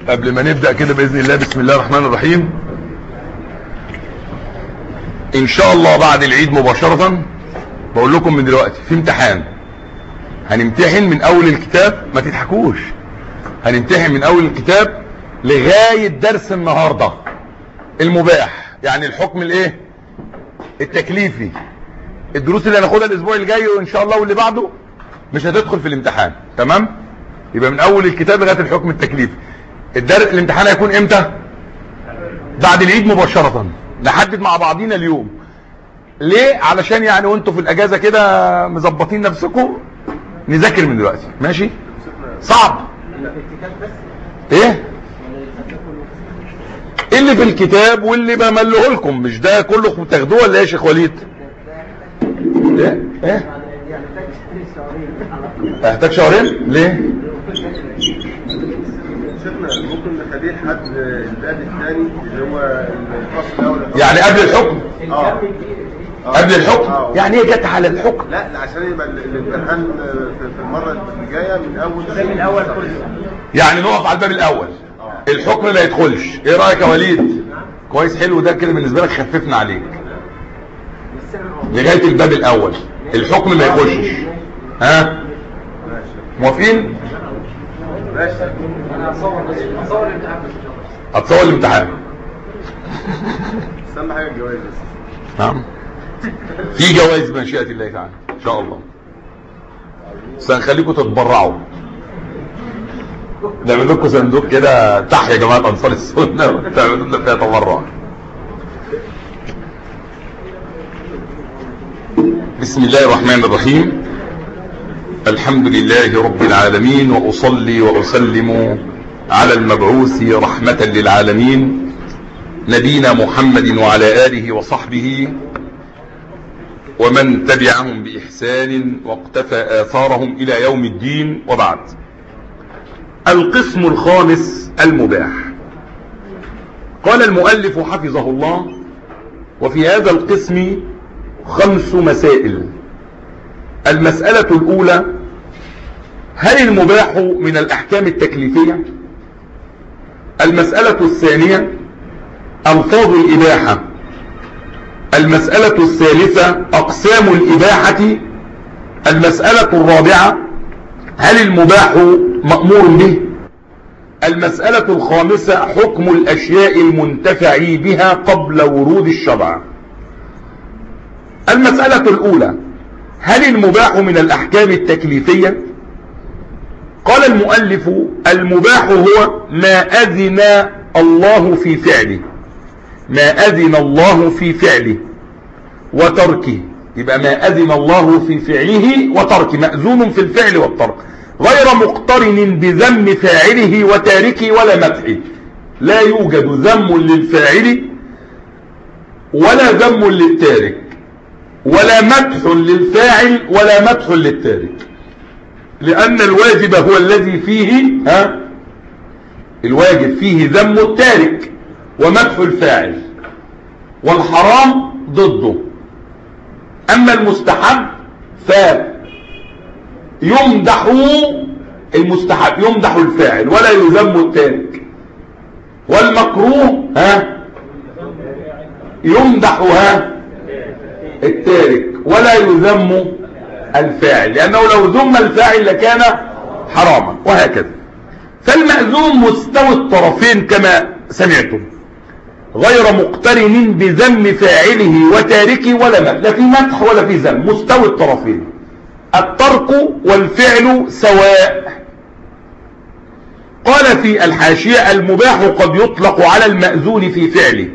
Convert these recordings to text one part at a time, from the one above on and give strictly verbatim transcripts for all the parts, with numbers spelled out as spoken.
قبل ما نبدأ كده بإذن الله، بسم الله الرحمن الرحيم. إن شاء الله بعد العيد مباشرة بقول لكم من دلوقتي في امتحان هنمتحن من أول الكتاب، ما تضحكوش، هنمتحن من أول الكتاب لغاية درس النهاردة المباح، يعني الحكم الايه التكليفي. الدروس اللي هناخدها الاسبوع الجاي وان شاء الله واللي بعده مش هتدخل في الامتحان، تمام؟ يبقى من اول الكتاب لغايه الحكم التكليفي. الدرس الامتحان هيكون امتى؟ بعد العيد مباشره. نحدد مع بعضينا اليوم ليه؟ علشان يعني وانتوا في الاجازه كده مظبطين نفسكم نذاكر من دلوقتي، ماشي؟ صعب ايه اللي في الكتاب واللي بمليه لكم، مش ده كله بتاخدوه ولا ايه يا شيخ وليد؟ ايه ايه احتاج شهرين ليه؟ شيخنا ممكن نخليه لحد الباب الثاني اللي هو الفصل الاول، يعني قبل الحكم؟ اه قبل الحكم؟ آه. يعني ايه جت على الحكم؟ لا عشان يبقى الامتحان في المره اللي جايه من اول الباب الاول كله، يعني نقف على الباب الاول، آه. الحكم ما يدخلش. ايه رايك يا وليد؟ كويس، حلو، ده كده بالنسبه لك خففنا عليك لغايه الباب الاول، الحكم ما يخشش. ها موافقين؟ ماشي. انا هصور هصور الامتحان بس. هتصور الامتحان؟ استنى حاجه الجواز بس. نعم، في جوائز بمشيئة الله تعالى ان شاء الله، بس هنخليكم تتبرعوا، نعمل لكم صندوق كده تحيا جماعة انصار السنة وتعملوا لنا فيها تبرع. بسم الله الرحمن الرحيم. الحمد لله رب العالمين، واصلي واسلم على المبعوث رحمة للعالمين نبينا محمد وعلى آله وصحبه ومن تبعهم بإحسان واقتفى آثارهم إلى يوم الدين، وبعد. القسم الخامس المباح. قال المؤلف حفظه الله: وفي هذا القسم خمس مسائل. المسألة الأولى: هل المباح من الأحكام التكليفية؟ المسألة الثانية: ألفاظ الإباحة. المسألة الثالثة: أقسام الإباحة. المسألة الرابعة: هل المباح مأمور به؟ المسألة الخامسة: حكم الأشياء المنتفع بها قبل ورود الشرع. المسألة الأولى: هل المباح من الأحكام التكليفية؟ قال المؤلف: المباح هو ما أذن الله في فعله، ما أذن الله في فعله وتركه. يبقى ما أذن الله في فعله وتركه، مأذون في الفعل والترك، غير مقترن بذم فاعله وتاركه ولا مدحه. لا يوجد ذم للفاعل ولا ذم للتارك، ولا مدح للفاعل ولا مدح للتارك، لأن الواجب هو الذي فيه ها الواجب فيه ذم التارك ومدح الفاعل، والحرام ضده. أما المستحب فيمدح المستحب، يمدح الفاعل ولا يذم التارك، والمكروه ها يمدح ها التارك ولا يذم الفاعل، لأنه لو ذم الفاعل لكان حراما، وهكذا. فالمأذون مستوي الطرفين كما سمعتم، غير مقترن بذم فاعله وتاركه ولا مدح، لا في مدح ولا في ذم، مستوي الطرفين. الترك والفعل سواء. قال في الحاشية: المباح قد يطلق على المأذون في فعله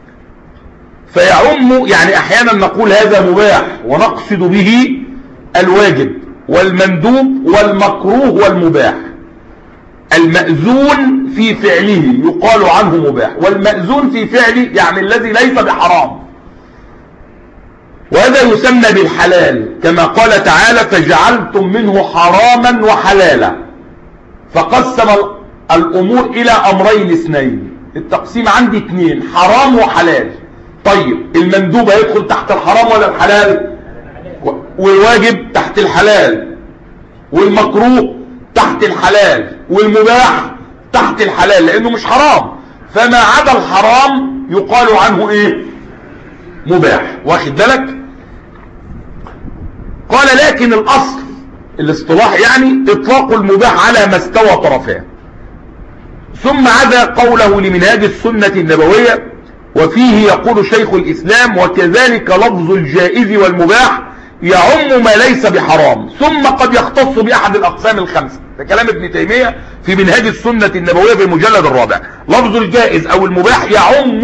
فيعم، يعني احيانا نقول هذا مباح ونقصد به الواجب والمندوب والمكروه والمباح. المأذون في فعله يقال عنه مباح، والمأذون في فعله يعني الذي ليس بحرام، وهذا يسمى بالحلال، كما قال تعالى: فجعلتم منه حراما وحلالا. فقسم الأمور إلى أمرين اثنين، التقسيم عندي اثنين: حرام وحلال. طيب المندوب هيدخل تحت الحرام ولا الحلال؟ والواجب تحت الحلال، والمكروه تحت الحلال، والمباح تحت الحلال لانه مش حرام، فما عدا الحرام يقال عنه ايه؟ مباح. واخد بالك؟ قال لكن الاصل الاصطلاح يعني اطلاق المباح على ما استوى طرفاه. ثم عدا قوله لمنهاج السنة النبوية وفيه يقول شيخ الاسلام وكذلك لفظ الجائز والمباح يعم ما ليس بحرام ثم قد يختص باحد الاقسام الخمسة. ده كلام ابن تيمية في منهاج السنة النبوية في المجلد الرابع. لفظ الجائز او المباح يعم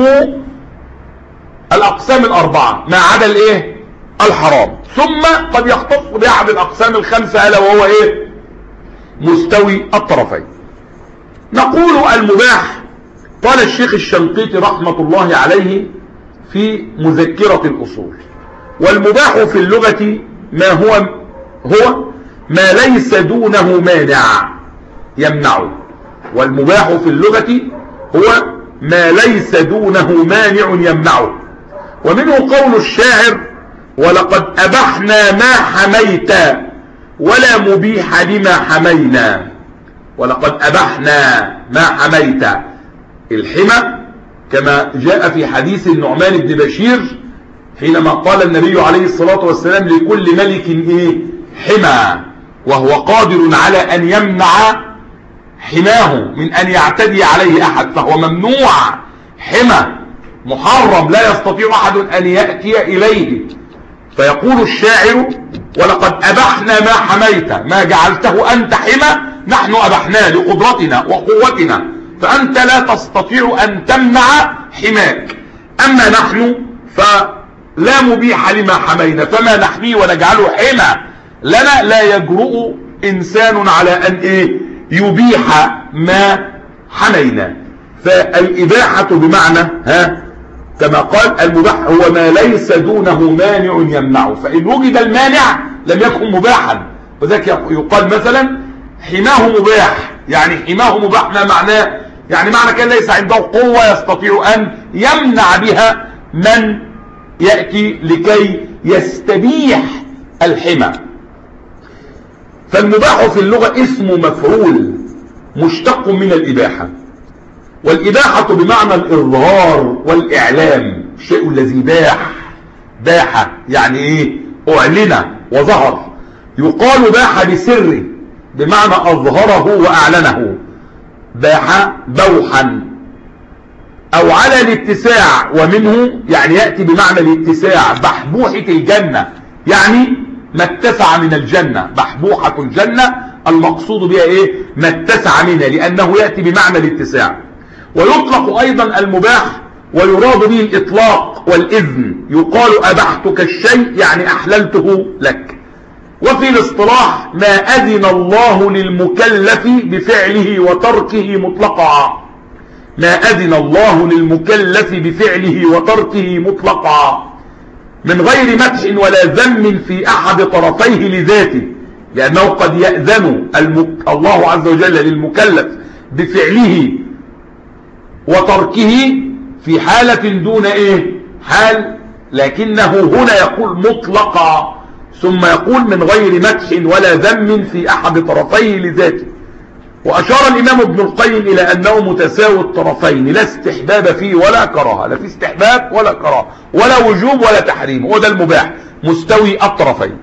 الاقسام الاربعة ما عدا الايه؟ الحرام، ثم قد يختص باحد الاقسام الخمسة الا وهو ايه؟ مستوي الطرفين. نقول المباح قال الشيخ الشنقيطي رحمة الله عليه في مذكرة الأصول والمباح في اللغة ما هو هو ما ليس دونه مانع يمنعه. والمباح في اللغة هو ما ليس دونه مانع يمنعه. ومنه قول الشاعر ولقد أبحنا ما حميت ولا مبيح لما حمينا. ولقد أبحنا ما حميت الحمى كما جاء في حديث النعمان بن بشير حينما قال النبي عليه الصلاة والسلام لكل ملك ايه؟ حمى، وهو قادر على ان يمنع حماه من ان يعتدي عليه احد، فهو ممنوع حمى محرم لا يستطيع احد ان يأتي اليه. فيقول الشاعر ولقد ابحنا ما حميت، ما جعلته انت حمى نحن ابحناه لقدرتنا وقوتنا، فانت لا تستطيع ان تمنع حماك. اما نحن فلا مبيح لما حمينا، فما نحميه ونجعله حمى لنا لا يجرؤ انسان على ان ايه؟ يبيح ما حمينا. فالاباحة بمعنى ها كما قال المباح هو ما ليس دونه مانع يمنعه، فان وجد المانع لم يكن مباحا. وذلك يقال مثلا حماه مباح، يعني حماه مباح ما معناه؟ يعني معنى كان ليس عنده قوة يستطيع ان يمنع بها من يأتي لكي يستبيح الحمى. فالمباح في اللغة اسم مفعول مشتق من الإباحة، والإباحة بمعنى الإظهار والإعلام، الشيء الذي باح باح يعني إيه؟ أعلن وظهر. يقال باح بسره بمعنى أظهره وأعلنه، باح بوحا أو على الاتساع، ومنه يعني يأتي بمعنى الاتساع بحبوحة الجنة، يعني ما اتسع من الجنة. بحبوحة الجنة المقصود بها ايه؟ ما اتسع منها، لانه يأتي بمعنى الاتساع. ويطلق ايضا المباح ويراد به الاطلاق والاذن، يقال ابحتك الشيء يعني احللته لك. وفي الاصطلاح ما اذن الله للمكلف بفعله وتركه مطلقا، ما اذن الله للمكلف بفعله وتركه مطلقا من غير مدح ولا ذم في احد طرفيه لذاته، لانه قد يأذن المك... الله عز وجل للمكلف بفعله وتركه في حالة دون ايه؟ حال، لكنه هنا يقول مطلقا، ثم يقول من غير مدح ولا ذم في احد طرفيه لذاته. واشار الامام ابن القيم الى انه متساوي الطرفين، لا استحباب فيه ولا كراهه، لا في استحباب ولا كراهه ولا وجوب ولا تحريم، وده المباح مستوي الطرفين.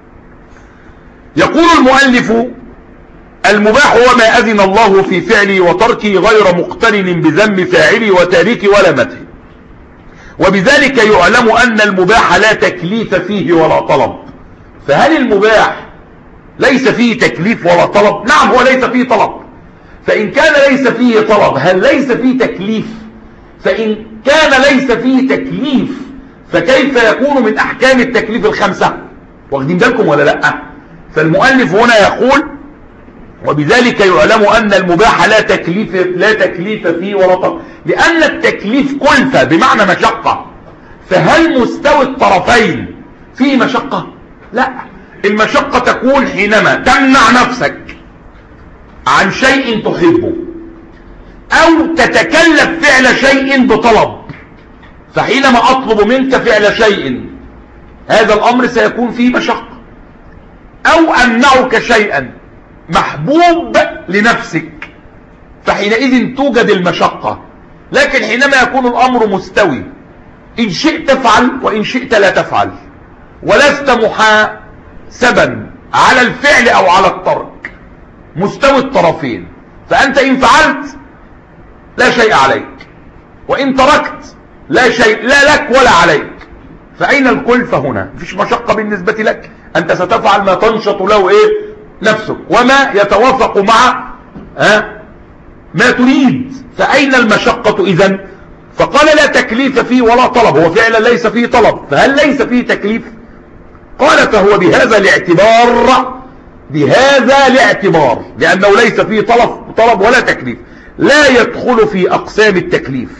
يقول المؤلف المباح هو ما اذن الله في فعله وتركه غير مقترن بذم فاعله وتاركه ولا مدح. وبذلك يعلم ان المباح لا تكليف فيه ولا طلب. فهل المباح ليس فيه تكليف ولا طلب؟ نعم هو ليس فيه طلب. فإن كان ليس فيه طلب هل ليس فيه تكليف؟ فإن كان ليس فيه تكليف فكيف يكون من أحكام التكليف الخمسة؟ واخدين بالكم ولا لأ؟ فالمؤلف هنا يقول وبذلك يعلم أن المباح لا تكليف, لا تكليف فيه ولا طلب، لأن التكليف كلفة بمعنى مشقة. فهل مستوى الطرفين فيه مشقة؟ لا، المشقة تكون حينما تمنع نفسك عن شيء تحبه او تتكلف فعل شيء بطلب. فحينما اطلب منك فعل شيء هذا الامر سيكون فيه مشقة، او امنعك شيئا محبوب لنفسك فحينئذ توجد المشقة. لكن حينما يكون الأمر مستوي، إن شئت تفعل وإن شئت لا تفعل، ولست محاسبا على الفعل أو على الترك، مستوي الطرفين، فأنت إن فعلت لا شيء عليك، وإن تركت لا شيء لا لك ولا عليك. فأين الكلفة هنا؟ مفيش مشقة بالنسبة لك، أنت ستفعل ما تنشط له إيه نفسك وما يتوافق مع ها ما تريد. فأين المشقة إذن؟ فقال لا تكليف فيه ولا طلب، هو فعلا ليس فيه طلب، فهل ليس فيه تكليف؟ قال فهو بهذا الاعتبار، بهذا الاعتبار لأنه ليس فيه طلب, طلب ولا تكليف، لا يدخل في أقسام التكليف.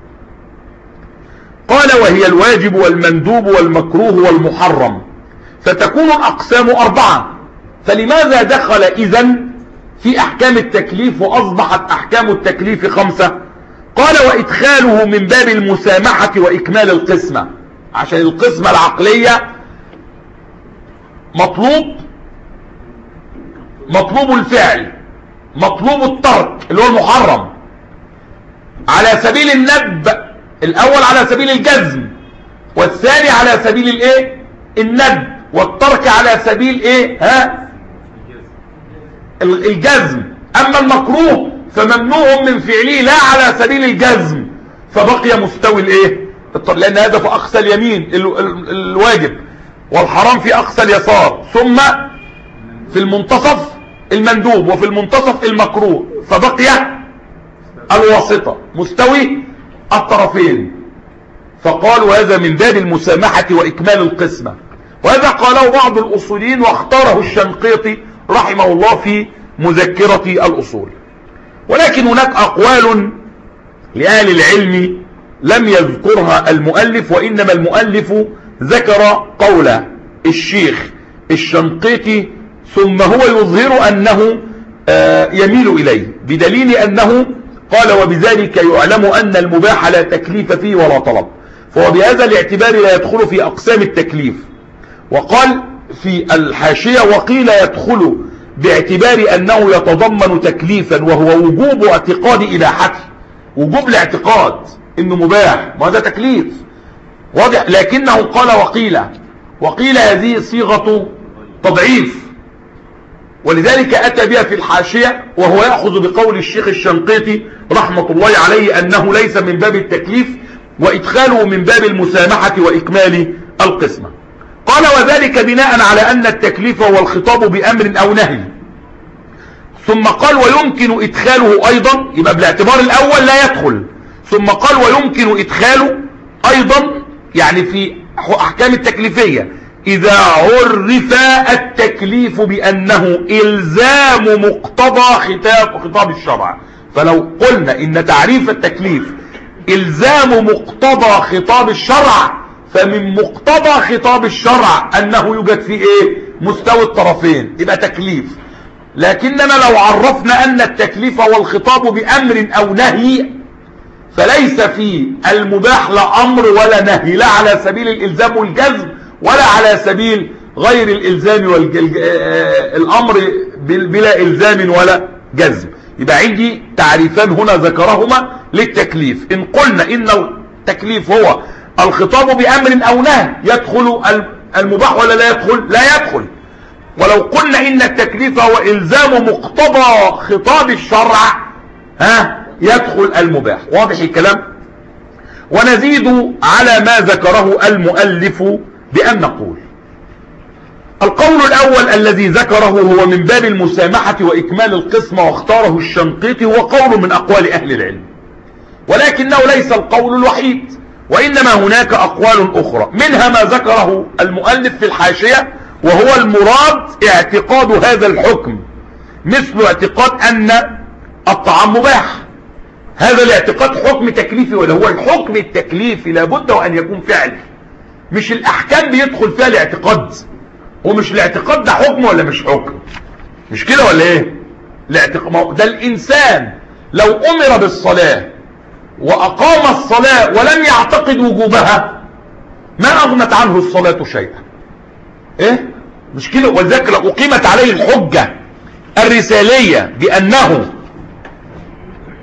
قال وهي الواجب والمندوب والمكروه والمحرم، فتكون الأقسام أربعة. فلماذا دخل إذن في أحكام التكليف وأصبحت أحكام التكليف خمسة؟ قال وإدخاله من باب المسامحة وإكمال القسمة، عشان القسمة العقلية مطلوب مطلوب الفعل، مطلوب الترك اللي هو المحرم، على سبيل الندب، الأول على سبيل الجزم، والثاني على سبيل الايه الندب، والترك على سبيل ايه ها الجزم. أما المكروه فممنوع من فعله لا على سبيل الجزم، فبقي مستوي الايه لأن هذا في أقصى اليمين الواجب، والحرام في أقصى اليسار، ثم في المنتصف المندوب، وفي المنتصف المكروه، فبقي الواسطة مستوي الطرفين. فقال وهذا من باب المسامحة وإكمال القسمة. وهذا قاله بعض الأصوليين واختاره الشنقيطي رحمه الله في مذكرة الأصول. ولكن هناك أقوال لأهل العلم لم يذكرها المؤلف، وإنما المؤلف ذكر قول الشيخ الشنقيطي ثم هو يظهر أنه يميل إليه، بدليل أنه قال وبذلك يعلم أن المباح لا تكليف فيه ولا طلب، فهو بهذا الاعتبار لا يدخل في أقسام التكليف. وقال في الحاشية وقيل يدخل باعتبار أنه يتضمن تكليفا وهو وجوب اعتقاد إباحته، وجوب الاعتقاد إنه مباح، وهذا تكليف واضح. لكنه قال وقيل وقيل هذه صيغة تضعيف، ولذلك أتى بها في الحاشية، وهو يأخذ بقول الشيخ الشنقيطي رحمة الله عليه أنه ليس من باب التكليف، وإدخاله من باب المسامحة وإكمال القسمة. قال وذلك بناء على أن التكليف هو الخطاب بأمر أو نهي. ثم قال ويمكن إدخاله أيضا، يبقى بالاعتبار الأول لا يدخل. ثم قال ويمكن إدخاله أيضا يعني في أحكام التكليفية إذا عرف التكليف بأنه إلزام مقتضى خطاب خطاب الشرع. فلو قلنا إن تعريف التكليف إلزام مقتضى خطاب الشرع، فمن مقتضى خطاب الشرع أنه يوجد فيه إيه مستوى الطرفين، يبقى تكليف. لكننا لو عرفنا أن التكليف هو الخطاب بأمر أو نهي، فليس في المباح لا أمر ولا نهي، لا على سبيل الإلزام والجزم ولا على سبيل غير الإلزام والأمر بلا إلزام ولا جزم. يبقى عندي تعريفان هنا ذكرهما للتكليف. إن قلنا إن التكليف هو الخطاب بأمر أو نهي يدخل المباح ولا لا يدخل؟ لا يدخل. ولو قلنا إن التكليف هو إلزام مقتضى خطاب الشرع ها يدخل المباح. واضح الكلام؟ ونزيد على ما ذكره المؤلف بأن نقول القول الأول الذي ذكره هو من باب المسامحة وإكمال القسمة، واختاره الشنقيطي، هو قول من أقوال أهل العلم، ولكنه ليس القول الوحيد، وإنما هناك أقوال أخرى، منها ما ذكره المؤلف في الحاشية، وهو المراد اعتقاد هذا الحكم، مثل اعتقاد أن الطعام مباح. هذا الاعتقاد حكم تكليفي، ولا هو الحكم التكليفي لابد وأن يكون فعل، مش الأحكام بيدخل فيها الاعتقاد. ومش الاعتقاد ده حكم ولا مش حكم؟ مش كده ولا ايه؟ الاعتقاد ده الإنسان لو أمر بالصلاة وأقام الصلاة ولم يعتقد وجوبها ما أغنت عنه الصلاة شيئا. ايه مش كده؟ ولذلك لو أقيمت عليه الحجة الرسالية بأنه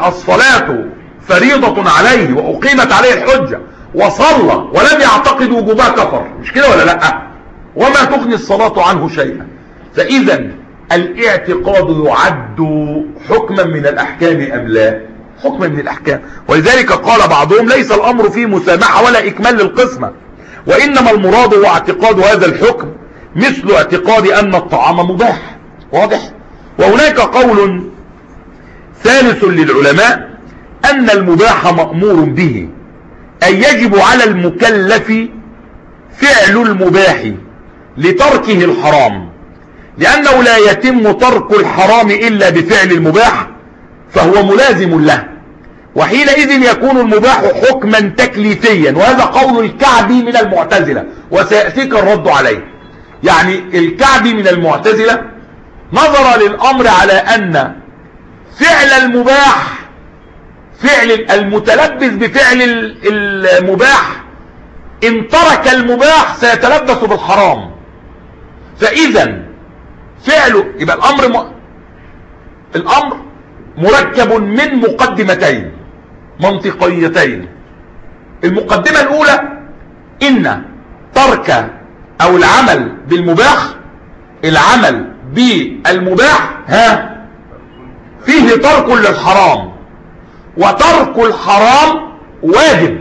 الصلاة فريضة عليه وأقيمت عليه الحجة وصلى ولم يعتقد وجوبها كفر، مش كده ولا لا؟ وما تغني الصلاة عنه شيئا. فإذا الاعتقاد يعد حكما من الأحكام أم لا؟ حكما من الأحكام. ولذلك قال بعضهم ليس الأمر فيه مسامحة ولا إكمال للقسمة، وإنما المراد هو اعتقاد هذا الحكم مثل اعتقاد أن الطعام مباح. واضح؟ وهناك قول ثالث للعلماء أن المباح مأمور به، أي يجب على المكلف فعل المباح لتركه الحرام، لأنه لا يتم ترك الحرام إلا بفعل المباح فهو ملازم له، وحينئذ يكون المباح حكما تكليفيا. وهذا قول الكعبي من المعتزلة وسيأتيك الرد عليه. يعني الكعبي من المعتزلة نظر للأمر على أن فعل المباح، فعل المتلبس بفعل المباح إن ترك المباح سيتلبس بالحرام، فإذا فعله يبقى الأمر م... الأمر مركب من مقدمتين منطقيتين. المقدمة الأولى إن ترك أو العمل بالمباح، العمل بالمباح ها فيه ترك للحرام، وترك الحرام واجب،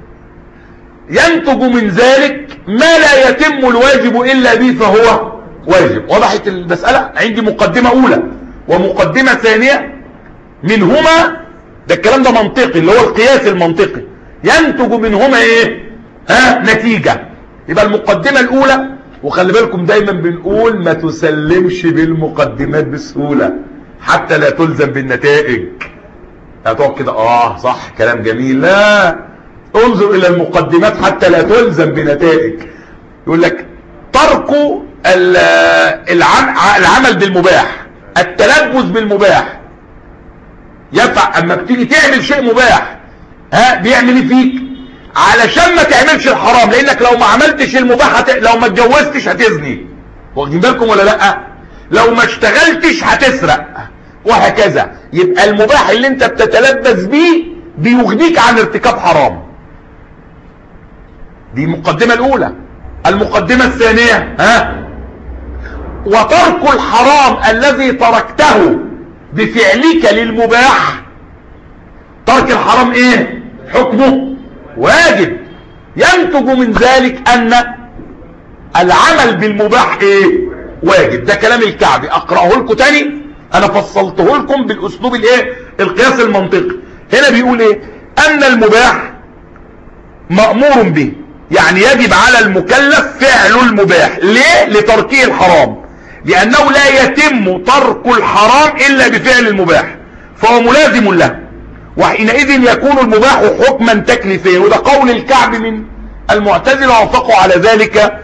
ينتج من ذلك ما لا يتم الواجب إلا به فهو واجب. وضحت المسألة؟ عندي مقدمة أولى ومقدمة ثانية، منهما ده الكلام ده منطقي اللي هو القياس المنطقي، ينتج منهما ايه؟ ها نتيجة. يبقى المقدمة الأولى، وخلي بالكم دايما بنقول ما تسلمش بالمقدمات بسهولة حتى لا تلزم بالنتائج. هتقعد كده اه صح كلام جميل، لا انظر الى المقدمات حتى لا تلزم بنتائج. يقول لك ترك العمل بالمباح، التلبس بالمباح، يفع اما بتيجي تعمل شيء مباح ها بيعمل ايه فيك؟ علشان ما تعملش الحرام، لانك لو ما عملتش المباح هت... لو ما اتجوزتش هتزني، واخدين بالكم ولا لا؟ لو ما اشتغلتش هتسرق، وهكذا. يبقى المباح اللي انت بتتلبس بيه بيغنيك عن ارتكاب حرام. دي المقدمة الاولى. المقدمة الثانية ها وترك الحرام الذي تركته بفعلك للمباح، ترك الحرام ايه؟ حكمه واجب، ينتج من ذلك ان العمل بالمباح ايه؟ واجب. ده كلام الكعبي، اقرأه لكم تاني، انا فصلته لكم بالاسلوب الايه؟ القياس المنطقي. هنا بيقول ايه؟ ان المباح مأمور به، يعني يجب على المكلف فعل المباح. ليه؟ لتركه الحرام، لانه لا يتم ترك الحرام الا بفعل المباح فهو ملازم له، وحينئذ يكون المباح حكما تكليفيا. وده قول الكعب من المعتزلة وافقوا على ذلك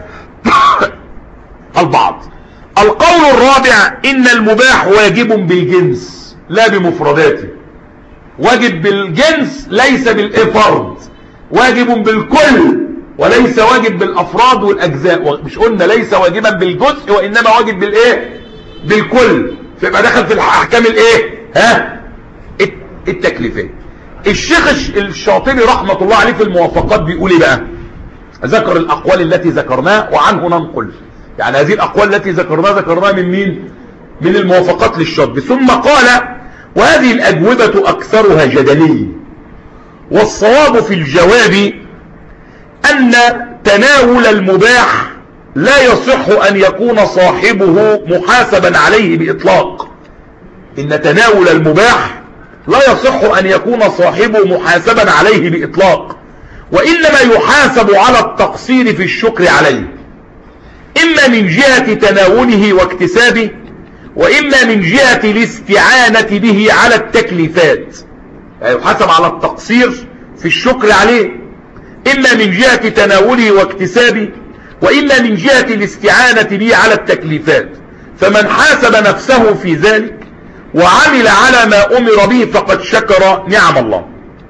البعض. القول الرابع ان المباح واجب بالجنس لا بمفرداته. واجب بالجنس ليس بالافراد، واجب بالكل وليس واجب بالافراد والاجزاء. مش قلنا ليس واجبا بالجزء وانما واجب بالايه؟ بالكل. فيبقى دخل في الاحكام الايه؟ ها التكليفيه. الشيخ الشاطبي رحمه الله عليه في الموافقات بيقول ايه بقى؟ ذكر الاقوال التي ذكرناها وعنه ننقل. يعني هذه الاقوال التي ذكرناها ذكرناها من مين؟ من الموافقات للشاطبي. ثم قال وهذه الاجوبه اكثرها جدلي، والصواب في الجواب أن تناول المباح لا يصح أن يكون صاحبه محاسبا عليه بإطلاق. إن تناول المباح لا يصح أن يكون صاحبه محاسبا عليه بإطلاق، وإنما يحاسب على التقصير في الشكر عليه، إما من جهة تناوله واكتسابه، وإما من جهة الاستعانة به على التكليفات. يعني يحاسب على التقصير في الشكر عليه إما من جهة تناوله واكتسابه، وإما من جهة الاستعانة به على التكليفات. فمن حاسب نفسه في ذلك وعمل على ما أمر به فقد شكر نعم الله.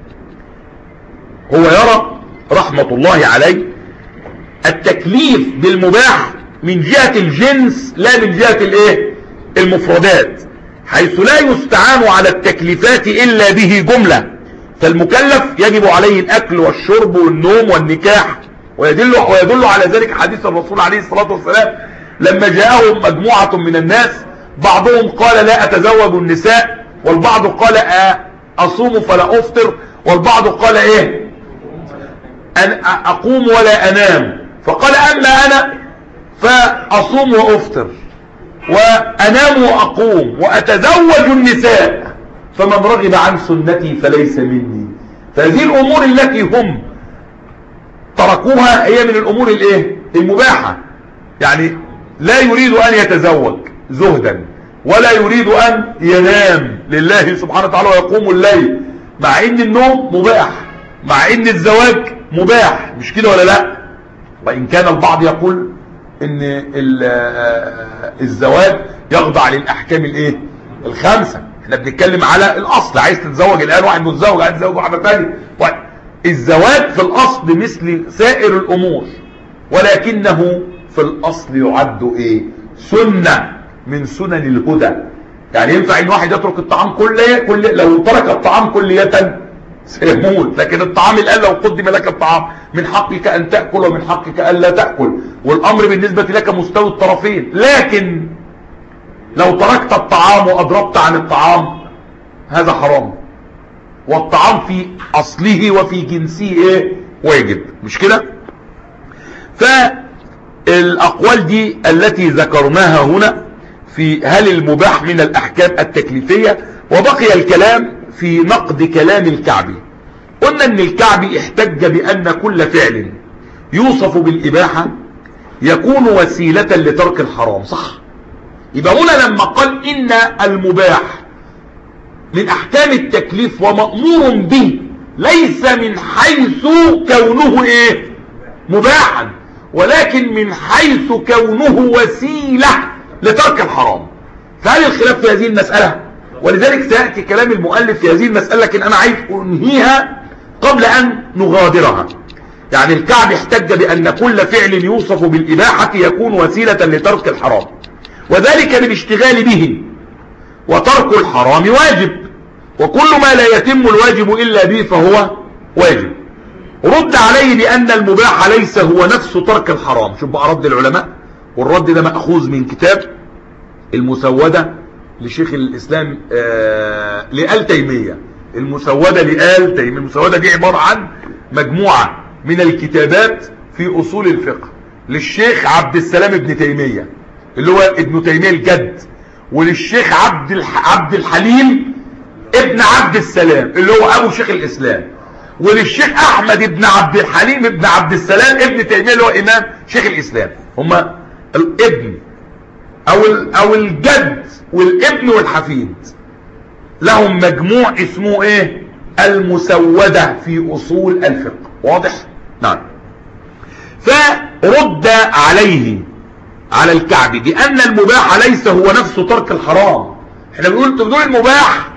هو يرى رحمة الله عليه التكليف بالمباح من جهة الجنس لا من جهة الايه؟ المفردات. حيث لا يستعان على التكليفات إلا به جملة، فالمكلف يجب عليه الأكل والشرب والنوم والنكاح، ويدل, ويدل على ذلك حديث الرسول عليه الصلاة والسلام لما جاءهم مجموعة من الناس، بعضهم قال لا أتزوج النساء، والبعض قال أصوم فلا أفطر، والبعض قال إيه أن أقوم ولا أنام، فقال أما أنا فأصوم وأفطر وأنام وأقوم وأتزوج النساء، فمن رغب عن سنتي فليس مني. فهذه الأمور التي هم تركوها هي من الأمور الإيه المباحة، يعني لا يريد أن يتزوج زهدا ولا يريد أن ينام لله سبحانه وتعالى ويقوم الليل، مع ان النوم مباح، مع ان الزواج مباح، مش كده ولا لا؟ وإن كان البعض يقول ان الزواج يخضع للأحكام الايه الخمسة. احنا بنتكلم على الأصل، عايز تتزوج الآن واحد متزوج عايز تتزوج واحدة ثانيه، الزواج في الأصل مثل سائر الأمور، ولكنه في الأصل يعد ايه سنة من سنن الهدى. يعني ينفع ان واحد يترك الطعام كله، كل لو ترك الطعام كلية سيموت، لكن الطعام الآن لو قدم لك الطعام من حقك أن تأكل ومن حقك أن لا تأكل، والأمر بالنسبة لك مستوي الطرفين. لكن لو تركت الطعام وأضربت عن الطعام هذا حرام، والطعام في أصله وفي جنسه ايه واجب، مش كده؟ فالأقوال دي التي ذكرناها هنا في هل المباح من الأحكام التكليفية. وبقي الكلام في نقد كلام الكعبي. قلنا ان الكعبي احتج بأن كل فعل يوصف بالإباحة يكون وسيلة لترك الحرام، صح؟ يبقى هنا لما قال ان المباح من أحكام التكليف ومأمور به ليس من حيث كونه ايه مباحا، ولكن من حيث كونه وسيلة لترك الحرام. فهل الخلاف في هذه المسألة؟ ولذلك سيأتي كلام المؤلف في هذه المسألة، لكن أنا عايز أنهيها قبل أن نغادرها. يعني الكعب احتج بأن كل فعل يوصف بالإباحة يكون وسيلة لترك الحرام، وذلك للاشتغال به، وترك الحرام واجب، وكل ما لا يتم الواجب إلا به فهو واجب. رد عليه بأن المباح ليس هو نفس ترك الحرام. شوف بقى رد العلماء، والرد ده مأخوذ من كتاب المسودة لشيخ الإسلام آه لآل تيمية. المسودة لآل تيمية، المسودة دي عبارة عن مجموعة من الكتابات في أصول الفقه للشيخ عبد السلام ابن تيمية اللي هو ابن تيمية الجد، وللشيخ عبد الح... عبد الحليم ابن عبد السلام اللي هو أبو شيخ الإسلام، وللشيخ أحمد ابن عبد الحليم ابن عبد السلام ابن تيمية اللي هو إمام شيخ الإسلام. هما الابن أو أو الجد والابن والحفيد لهم مجموع اسمه ايه المسودة في أصول الفقه. واضح؟ نعم. فرد عليه على الكعبي بأن المباح ليس هو نفسه ترك الحرام. احنا بنقول تقول المباح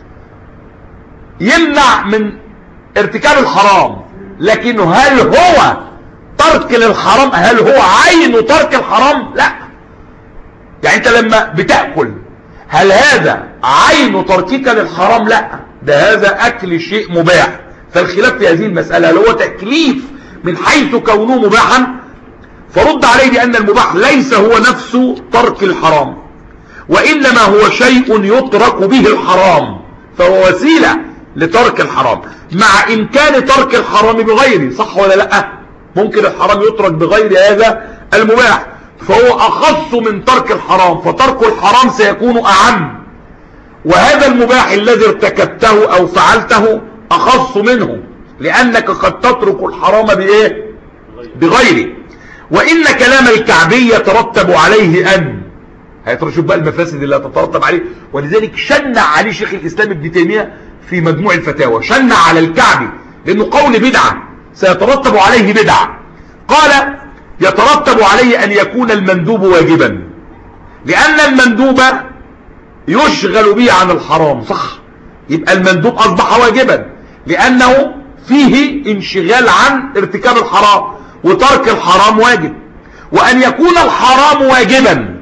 يمنع من ارتكاب الحرام، لكن هل هو ترك للحرام؟ هل هو عين ترك الحرام؟ لا. يعني انت لما بتأكل هل هذا عين تركك للحرام؟ لا، ده هذا أكل شيء مباح. فالخلاف في هذه المسألة هل هو تكليف من حيث كونه مباحا؟ فرد عليه بأن المباح ليس هو نفسه ترك الحرام، وإنما هو شيء يترك به الحرام، فهو وسيلة لترك الحرام، مع إمكان ترك الحرام بغيره. صح ولا لا؟ ممكن الحرام يترك بغير هذا المباح، فهو أخص من ترك الحرام، فترك الحرام سيكون أعم، وهذا المباح الذي ارتكبته أو فعلته أخص منه، لأنك قد تترك الحرام بإيه؟ بغيره. وإن كلام الكعبي يترتب عليه أن هيترشب بقى المفاسد اللي هتترتب عليه، ولذلك شنع عليه شيخ الإسلام ابن تيمية في مجموع الفتاوى، شنع على الكعبي لأنه قول بدعة سيترتب عليه بدعة. قال يترتب عليه أن يكون المندوب واجبا، لأن المندوب يشغل به عن الحرام. صح، يبقى المندوب أصبح واجبا لأنه فيه انشغال عن ارتكاب الحرام، وترك الحرام واجب. وأن يكون الحرام واجبا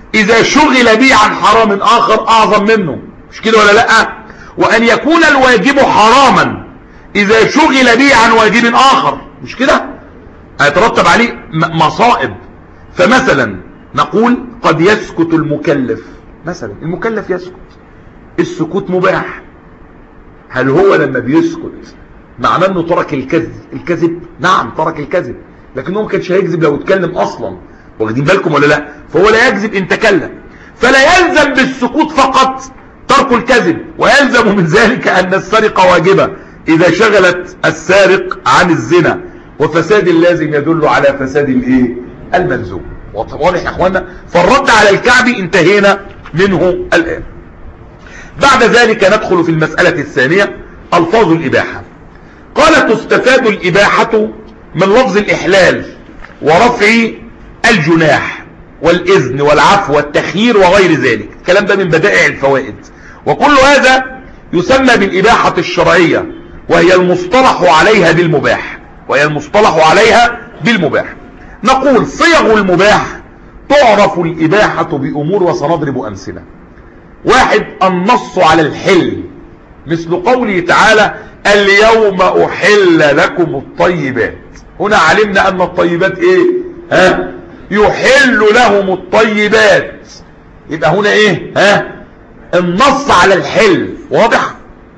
اذا شغل به عن حرام اخر اعظم منه، مش كده ولا لا؟ وان يكون الواجب حراما اذا شغل به عن واجب اخر، مش كده؟ هيترتب عليه مصائب. فمثلا نقول قد يسكت المكلف، مثلا المكلف يسكت، السكوت مباح. هل هو لما بيسكت معناه انه ترك الكذب؟ الكذب نعم ترك الكذب، لكنه ما كانش هيكذب لو اتكلم اصلا، واخدين بالكم ولا لا؟ فهو لا يكذب ان تكلم، فلا يلزم بالسكوت فقط ترك الكذب، ويلزم من ذلك ان السرقه واجبه اذا شغلت السارق عن الزنا، وفساد اللازم يدل على فساد الايه؟ الملزوم. واضح يا اخوانا؟ فالرد على الكعبي انتهينا منه الان. بعد ذلك ندخل في المسألة الثانية، الفاظ الاباحة. قال تستفاد الاباحة من لفظ الاحلال ورفع الجناح والاذن والعفو والتخيير وغير ذلك. الكلام ده من بدائع الفوائد، وكل هذا يسمى بالاباحة الشرعية، وهي المصطلح عليها بالمباح، وهي المصطلح عليها بالمباح. نقول صيغ المباح تعرف الاباحة بامور، وسنضرب امثلة. واحد، النص على الحل، مثل قوله تعالى اليوم احل لكم الطيبات. هنا علمنا ان الطيبات ايه؟ ها؟ يحل لهم الطيبات، يبقى هنا ايه؟ ها؟ النص على الحل، واضح؟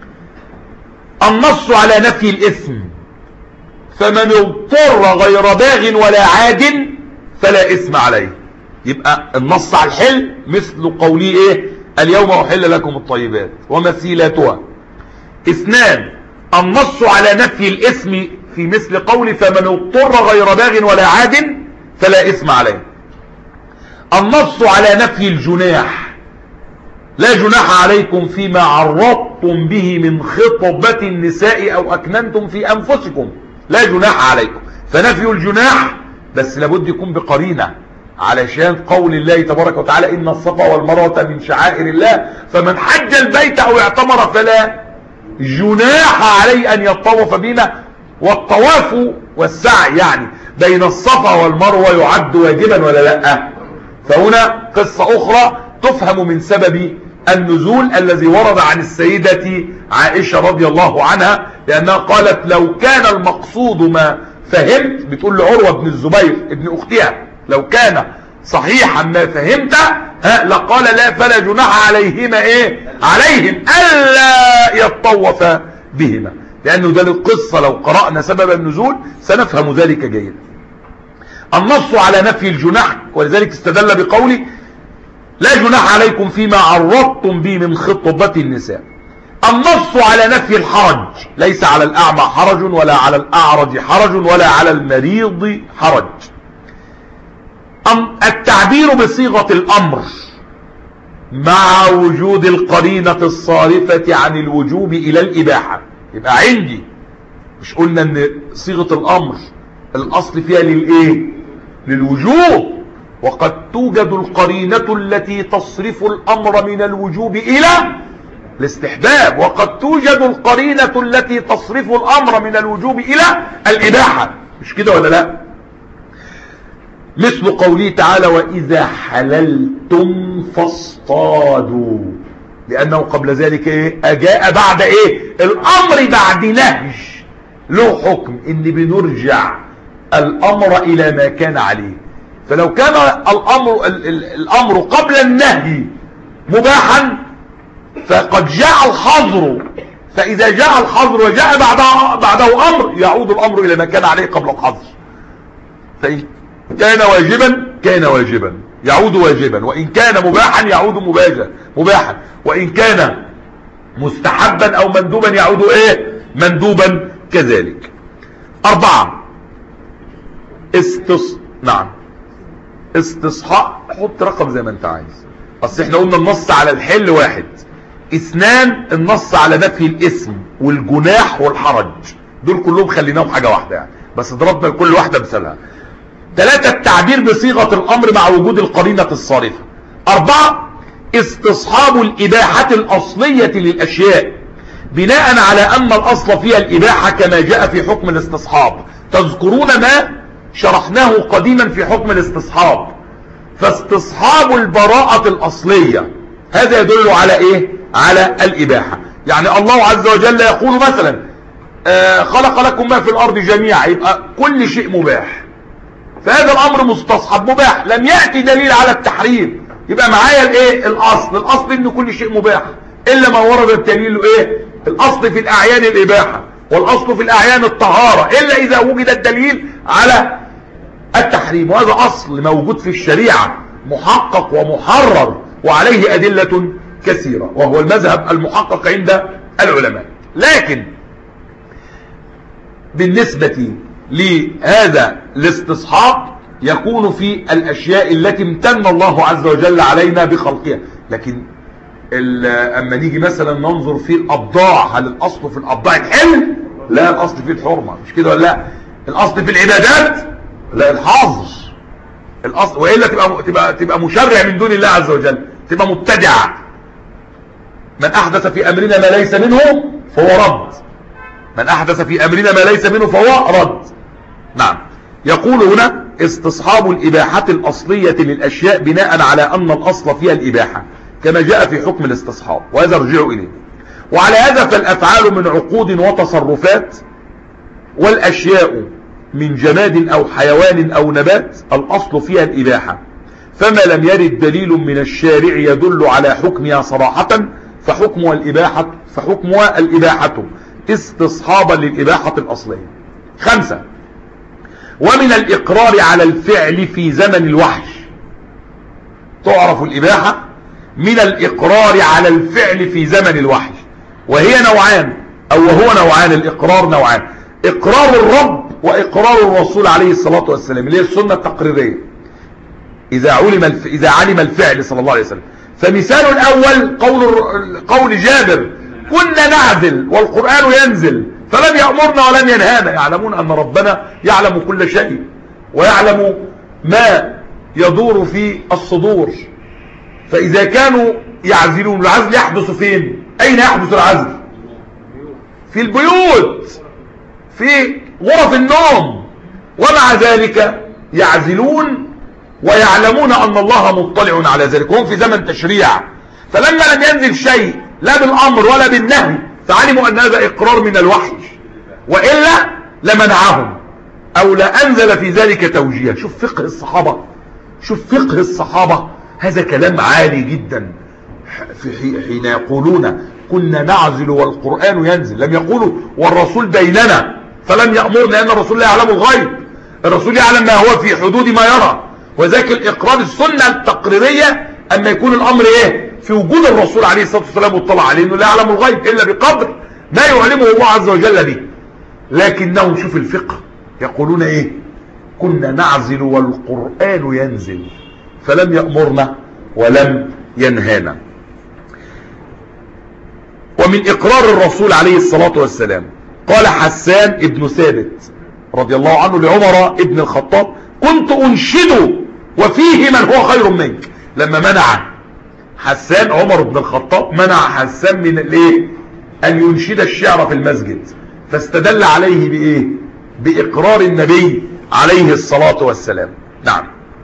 النص على نفي الاثم، فمن اضطر غير باغ ولا عاد فلا اثم عليه. يبقى النص على الحل مثل قوله ايه؟ اليوم احل لكم الطيبات ومثيلاتها. اثنان، النص على نفي الاثم في مثل قوله فمن اضطر غير باغ ولا عاد فلا اثم عليه. النص على نفي الجناح، لا جناح عليكم فيما عرضتم به من خطبة النساء او اكننتم في انفسكم، لا جناح عليكم. فنفي الجناح بس لابد يكون بقرينة، علشان قول الله تبارك وتعالى ان الصفا والمروة من شعائر الله، فمن حج البيت او اعتمر فلا جناح عليه ان يطوف بهما. والطواف والسعي يعني بين الصفا والمروة يعد واجبا ولا لا؟ فهنا قصة اخرى تفهم من سبب النزول الذي ورد عن السيدة عائشة رضي الله عنها، لانها قالت لو كان المقصود ما فهمت، بتقول لعروة بن الزبير ابن اختها، لو كان صحيحا ما فهمت ها لقال لا فلا جناح عليهما ايه؟ عليهم الا يطوف بهما، لانه ده القصة لو قرأنا سبب النزول سنفهم ذلك جيدا. النص على نفي الجناح، ولذلك استدل بقوله لا جناح عليكم فيما عرضتم به من خطبة النساء. النص على نفي الحرج، ليس على الأعمى حرج ولا على الأعرج حرج ولا على المريض حرج. التعبير بصيغة الأمر مع وجود القرينة الصارفة عن الوجوب إلى الإباحة. يبقى عندي مش قلنا ان صيغة الأمر الأصل فيها للإيه؟ للوجوب، وقد توجد القرينة التي تصرف الأمر من الوجوب إلى الاستحباب، وقد توجد القرينة التي تصرف الأمر من الوجوب إلى الإباحة، مش كده ولا لا؟ مثل قوله تعالى وإذا حللتم فاصطادوا، لأنه قبل ذلك إيه؟ أجاء بعد إيه؟ الأمر بعد نهج له حكم إن بنرجع الأمر إلى ما كان عليه. فلو كان الأمر, الأمر قبل النهي مباحا فقد جاء الحظر، فإذا جاء الحظر وجاء بعده, بعده أمر يعود الأمر إلى ما كان عليه قبل الحظر. فإن كان واجبا كان واجبا يعود واجبا، وإن كان مباحا يعود مباحا مباحا وإن كان مستحبا أو مندوبا يعود إيه؟ مندوبا كذلك. أربعة، استص نعم استصحاء، حط رقم زي ما انت عايز، اصل احنا قلنا النص على الحل واحد. اثنان، النص على نفي الاسم والجناح والحرج، دول كلهم خليناهم حاجة واحدة يعني، بس ضربنا لكل واحدة مثالها. ثلاثة، التعبير بصيغة الامر مع وجود القرينة الصارفة. اربعة، استصحاب الاباحة الاصلية للاشياء بناء على ان الاصل فيها الاباحة كما جاء في حكم الاستصحاب. تذكرون ما شرحناه قديما في حكم الاستصحاب، فاستصحاب البراءة الأصلية هذا يدل على إيه؟ على الإباحة. يعني الله عز وجل يقول مثلا آه خلق لكم ما في الأرض جميعا، يبقى كل شيء مباح، فهذا الأمر مستصحب مباح، لم يأتي دليل على التحريم، يبقى معايا الايه؟ الأصل. الأصل إن كل شيء مباح إلا ما ورد الدليل إيه؟ الأصل في الأعيان الإباحة، والأصل في الأعيان الطهارة، إلا إذا وجد الدليل على التحريم، وهذا أصل موجود في الشريعة محقق ومحرر وعليه أدلة كثيرة، وهو المذهب المحقق عند العلماء. لكن بالنسبة لهذا الاستصحاب يكون في الأشياء التي امتن الله عز وجل علينا بخلقها. لكن اما نيجي مثلا ننظر في الأبضاع، هل الأصل في الأبضاع الحل؟ لا، الأصل في الحرمة، مش كده ولا لا؟ الأصل في العبادات؟ لا، الحظر. الأصل وإلا تبقى, تبقى, تبقى مشرع من دون الله عز وجل، تبقى مبتدع. من أحدث في أمرنا ما ليس منه فهو رد، من أحدث في أمرنا ما ليس منه فهو رد. نعم. يقول هنا استصحاب الإباحة الأصلية للأشياء بناء على أن الأصل فيها الإباحة كما جاء في حكم الاستصحاب، وهذا رجع إليه. وعلى هذا فالأفعال من عقود وتصرفات، والأشياء من جماد أو حيوان أو نبات الأصل فيها الإباحة، فما لم يرد دليل من الشارع يدل على حكمها صراحة فحكمها الإباحة فحكمها الإباحة استصحابا للإباحة الأصلية. خمسة، ومن الإقرار على الفعل في زمن الوحي. تعرف الإباحة من الإقرار على الفعل في زمن الوحي، وهي نوعان أو وهو نوعان. الإقرار نوعان، إقرار الرب وإقرار الرسول عليه الصلاة والسلام، اللي هي السنة التقريرية، إذا علم الف... إذا علم الفعل صلى الله عليه وسلم. فمثال الأول قول قول جابر: كنا نعزل والقرآن ينزل فلم يأمرنا ولم ينهانا. يعلمون أن ربنا يعلم كل شيء ويعلم ما يدور في الصدور، فإذا كانوا يعزلون، العزل يحدث فين؟ أين يحدث العزل؟ في البيوت، في غرف النوم، ومع ذلك يعزلون ويعلمون أن الله مطلع على ذلك، هم في زمن تشريع. فلما لم ينزل شيء لا بالأمر ولا بالنهي فعلموا أن هذا إقرار من الوحي، وإلا لمنعهم أو لأنزل في ذلك توجيها. شوف فقه الصحابة، شوف فقه الصحابة، هذا كلام عالي جدا. في حين يقولون كنا نعزل والقرآن ينزل، لم يقولوا والرسول بيننا فلم يأمرنا، لأن الرسول لا يعلم الغيب، الرسول يعلم ما هو في حدود ما يرى. وذلك الإقرار السنة التقريرية أما يكون الأمر إيه؟ في وجود الرسول عليه الصلاة والسلام واطلع عليه أنه لا يعلم الغيب إلا بقدر ما يعلمه الله عز وجل به. لكنهم شوف الفقه يقولون إيه؟ كنا نعزل والقرآن ينزل فلم يأمرنا ولم ينهانا. ومن إقرار الرسول عليه الصلاة والسلام قال حسان ابن ثابت رضي الله عنه لعمر ابن الخطاب: كنت أنشد وفيه من هو خير منك. لما منع حسان، عمر بن الخطاب منع حسان من الايه؟ أن ينشد الشعر في المسجد، فاستدل عليه بإيه؟ بإقرار النبي عليه الصلاة والسلام. نعم.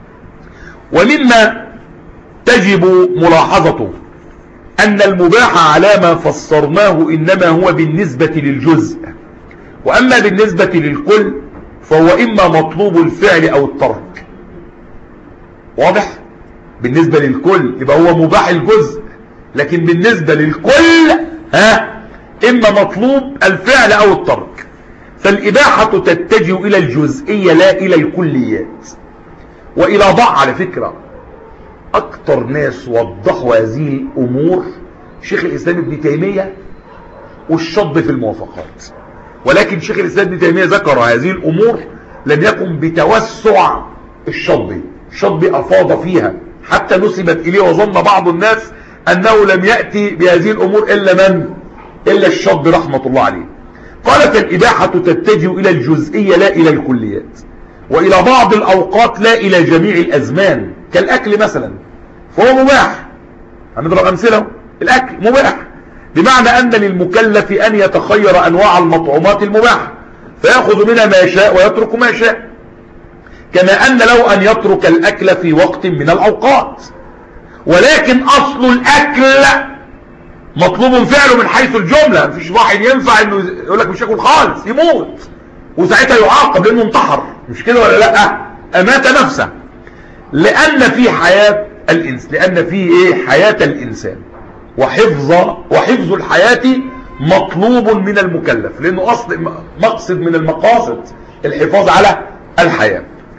ومما تجب ملاحظته أن المباح على ما فسرناه إنما هو بالنسبة للجزء، وأما بالنسبة للكل فهو إما مطلوب الفعل أو الترك. واضح؟ بالنسبة للكل يبقى هو مباح الجزء، لكن بالنسبة للكل ها إما مطلوب الفعل أو الترك. فالإباحة تتجه إلى الجزئية لا إلى الكليات وإلى ضع. على فكرة أكتر ناس وضحوا هذه الأمور شيخ الإسلام ابن تيمية والشض في الموافقات، ولكن شيخ الإسلام ابن تيمية ذكر هذه الأمور لم يكن بتوسع الشض. الشض أفاض فيها حتى نسبت إليه، وظن بعض الناس أنه لم يأتي بهذه الأمور إلا من؟ إلا الشض رحمة الله عليه. قال: فالإباحة تتجه إلى الجزئية لا إلى الكليات، وإلى بعض الأوقات لا إلى جميع الأزمان، كالأكل مثلا فهو مباح. هنضرب أمثلة. الأكل مباح بمعنى أن للمكلف أن يتخير أنواع المطعومات المباحة فيأخذ منها ما يشاء ويترك ما يشاء، كما أن له أن يترك الأكل في وقت من الأوقات، ولكن أصل الأكل مطلوب فعله من حيث الجملة. مفيش واحد ينفع انه يقول لك مش هاكل خالص يموت وساعتها يعاقب لانه انتحر، مش كده ولا لا؟ امات نفسه. لان في حياة الانسان، لان في ايه حياة الانسان وحفظ وحفظ الحياة مطلوب من المكلف، لانه اصل مقصد من المقاصد الحفاظ على الحياة.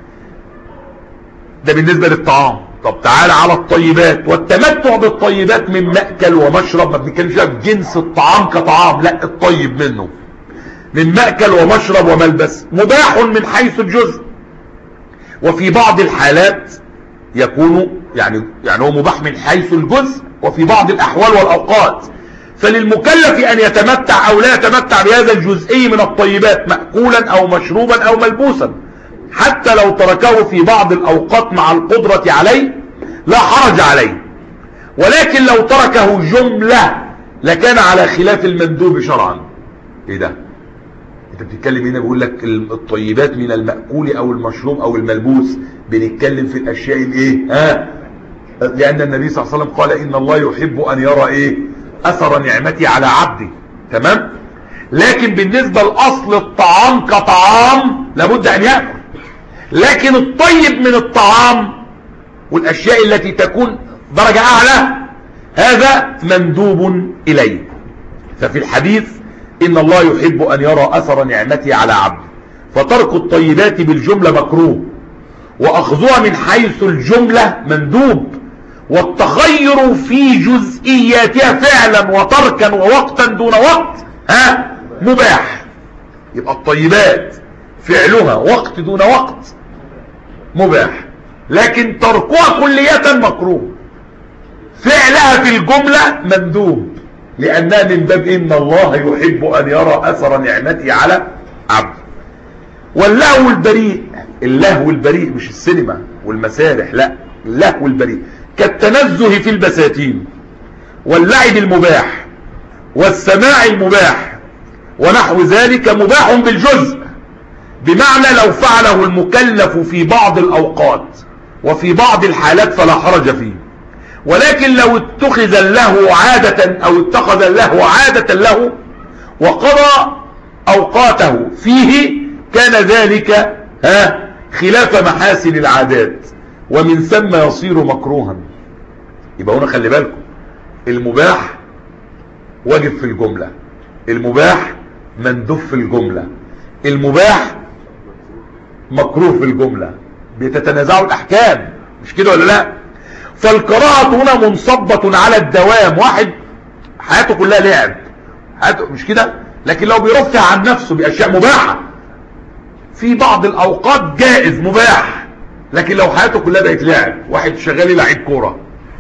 ده بالنسبة للطعام. طب تعالى على الطيبات والتمتع بالطيبات من مأكل ومشرب. ما بنتكلمش بجنس الطعام كطعام، لا، الطيب منه من مأكل ومشرب وملبس، مباح من حيث الجزء، وفي بعض الحالات يكون يعني يعني هو مباح من حيث الجزء، وفي بعض الأحوال والأوقات. فللمكلف أن يتمتع أو لا يتمتع بهذا الجزئي من الطيبات مأكولا أو مشروبا أو ملبوسا، حتى لو تركه في بعض الأوقات مع القدرة عليه لا حرج عليه. ولكن لو تركه جملة لكان على خلاف المندوب شرعا. ايه ده؟ انت بتتكلم هنا بيقول لك الطيبات من المأكول او المشروب او الملبوس، بنتكلم في الاشياء الايه؟ ها؟ لان النبي صلى الله عليه وسلم قال ان الله يحب ان يرى ايه؟ اثر نعمتي على عبده. تمام؟ لكن بالنسبة لاصل الطعام كطعام لابد ان يأكل، لكن الطيب من الطعام والاشياء التي تكون درجة اعلى هذا مندوب اليه. ففي الحديث ان الله يحب ان يرى اثر نعمته على عبده، فترك الطيبات بالجملة مكروه، واخذها من حيث الجملة مندوب، والتخير في جزئياتها فعلا وتركا ووقتا دون وقت ها مباح. يبقى الطيبات فعلها وقت دون وقت مباح، لكن تركها كلية مكروه، فعلها في الجملة مندوب، لأنها من باب إن الله يحب أن يرى أثر نعمته على عبده. واللهو البريء، اللهو البريء مش السينما والمسارح، لا، اللهو البريء كالتنزه في البساتين واللعب المباح والسماع المباح ونحو ذلك مباح بالجزء، بمعنى لو فعله المكلف في بعض الأوقات وفي بعض الحالات فلا حرج فيه. ولكن لو اتخذ اللهو عادة أو اتخذ اللهو عادة له وقضى أوقاته فيه كان ذلك ها خلاف محاسن العادات، ومن ثم يصير مكروها. يبقى هنا خلي بالكم، المباح واجب في الجملة، المباح مندوب في الجملة، المباح مكروه في الجملة، بتتنازعوا الأحكام، مش كده ولا لا؟ فالكراهة هنا منصبة على الدوام. واحد حياته كلها لعب، حياته مش كده، لكن لو بيرفع عن نفسه بأشياء مباحة في بعض الأوقات جائز مباح، لكن لو حياته كلها بقت لعب، واحد شغال يلعب كورة،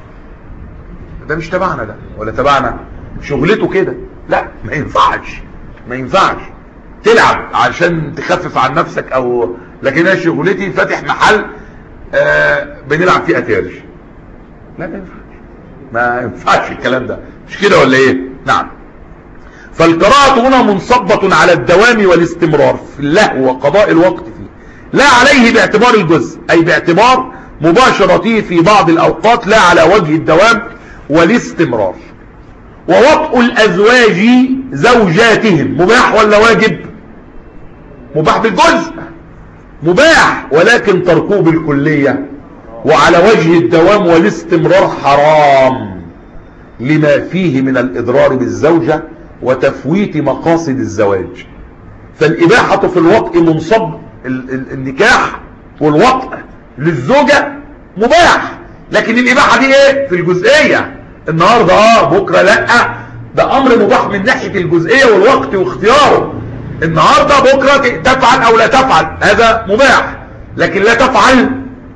ده مش تبعنا، ده ولا تبعنا، شغلته كده، لا، ما ينفعش، ما ينفعش تلعب عشان تخفف عن نفسك، او لكن انا شغلتي فاتح محل آه بنلعب فيه اتارج، لا، ما ينفعش، ما ينفعش الكلام ده، مش كده ولا ايه؟ نعم. فالكراهة هنا منصبة على الدوام والاستمرار في اللهو وقضاء الوقت فيه، لا عليه باعتبار الجزء، اي باعتبار مباشرته في بعض الاوقات، لا على وجه الدوام والاستمرار. ووطء الازواج زوجاتهم مباح ولا واجب؟ مباح بالجزء، مباح، ولكن تركوه بالكلية وعلى وجه الدوام والاستمرار حرام، لما فيه من الإضرار بالزوجة وتفويت مقاصد الزواج. فالإباحة في الوطء منصب النكاح والوطء للزوجة مباح، لكن الإباحة دي ايه؟ في الجزئية، النهاردة اه بكرة لا، ده أمر مباح من ناحية الجزئية والوقت واختياره. النهاردة بكرة تفعل أو لا تفعل، هذا مباح، لكن لا تفعل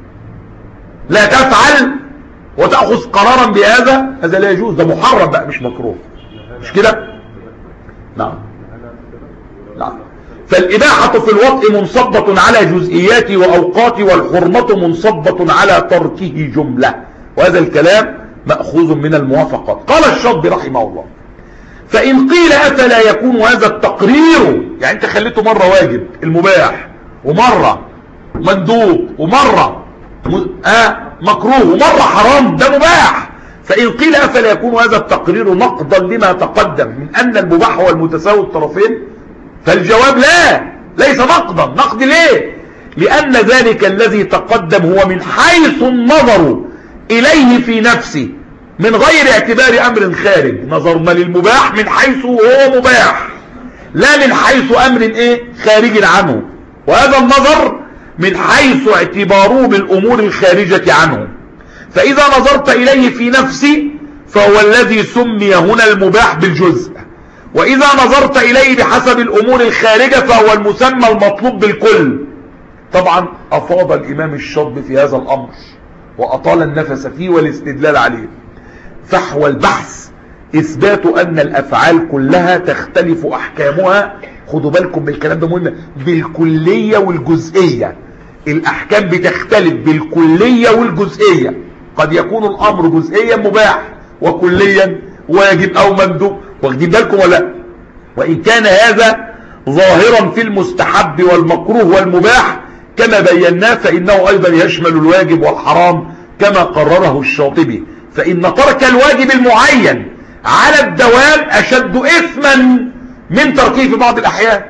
لا تفعل وتأخذ قرارا بهذا، هذا لا يجوز، ده محرم بقى مش مكروه، مش كده؟ نعم نعم. فالإباحة في الوطء منصبة على جزئيات وأوقات، والحرمة منصبة على تركه جملة، وهذا الكلام مأخوذ من الموافقات. قال الشاطبي رحمه الله: فإن قيل أفلا يكون هذا التقرير، يعني انت خليته مرة واجب المباح ومرة مندوب ومرة آه مكروه ومرة حرام، ده مباح. فإن قيل أفلا يكون هذا التقرير نقضا لما تقدم من أن المباح هو المتساوي الطرفين؟ فالجواب لا، ليس نقضا. نقض ليه؟ لأن ذلك الذي تقدم هو من حيث النظر إليه في نفسه من غير اعتبار أمر خارج. نظرنا للمباح من حيث هو مباح، لا من حيث أمر إيه خارج عنه، وهذا النظر من حيث اعتباره بالأمور الخارجة عنه. فإذا نظرت إليه في نفسي فهو الذي سمي هنا المباح بالجزء، وإذا نظرت إليه بحسب الأمور الخارجة فهو المسمى المطلوب بالكل. طبعا أفاض الإمام الشاطبي في هذا الأمر وأطال النفس فيه والاستدلال عليه. فحوى البحث إثبات أن الأفعال كلها تختلف أحكامها، خدوا بالكم بالكلام ده مهم، بالكلية والجزئية. الأحكام بتختلف بالكلية والجزئية، قد يكون الأمر جزئيا مباح وكليا واجب أو مندوب، واخدين بالكم ولا؟ وإن كان هذا ظاهرا في المستحب والمكروه والمباح كما بيناه، فإنه أيضا يشمل الواجب والحرام كما قرره الشاطبي. فإن ترك الواجب المعين على الدوام أشد إثما من تركه في بعض الأحيان،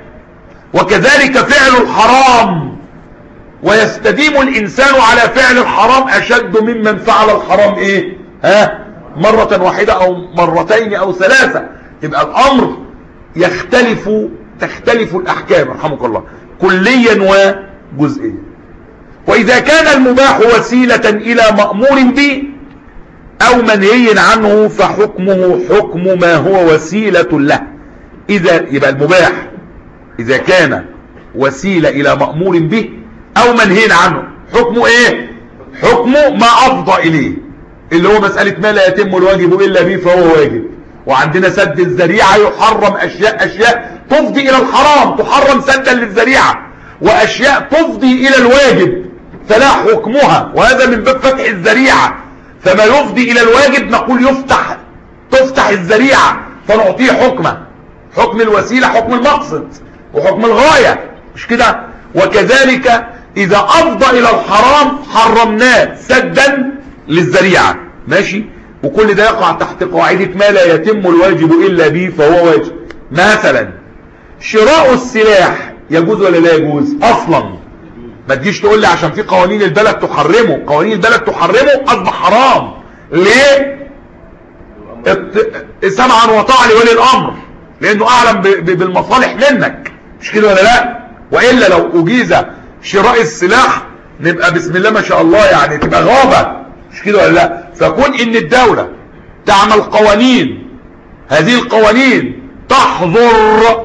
وكذلك فعل الحرام ويستديم الإنسان على فعل الحرام أشد ممن فعل الحرام إيه ها مرة واحدة أو مرتين أو ثلاثة. يبقى الأمر يختلف، تختلف الأحكام رحمك الله كليا وجزئيا. وإذا كان المباح وسيلة إلى مأمور به أو منهي عنه فحكمه حكم ما هو وسيلة له. إذا يبقى المباح إذا كان وسيلة إلى مأمور به أو منهي عنه حكمه إيه؟ حكمه ما أفضى إليه، اللي هو مسألة ما لا يتم الواجب إلا به فهو واجب. وعندنا سد الذريعة يحرم أشياء، أشياء تفضي إلى الحرام تحرم سدا للذريعة، وأشياء تفضي إلى الواجب فلا حكمها، وهذا من باب فتح الذريعة. فما يفضي إلى الواجب نقول يفتح تفتح الذريعة فنعطيه حكمه، حكم الوسيلة حكم المقصد وحكم الغاية، مش كده؟ وكذلك إذا أفضى إلى الحرام حرمناه سدا للذريعة، ماشي؟ وكل ده يقع تحت قاعدة ما لا يتم الواجب إلا به فهو واجب. مثلا شراء السلاح يجوز ولا لا يجوز؟ أصلا ما تجيش تقول لي عشان في قوانين البلد تحرمه، قوانين البلد تحرمه أصبح حرام. ليه؟ سمعا وطاعة لولي الأمر لأنه أعلم بالمصالح منك، مش كده ولا لا؟ وإلا لو أجيز شراء السلاح نبقى بسم الله ما شاء الله يعني تبقى غابة، مش كده ولا لا؟ فكون إن الدولة تعمل قوانين، هذه القوانين تحظر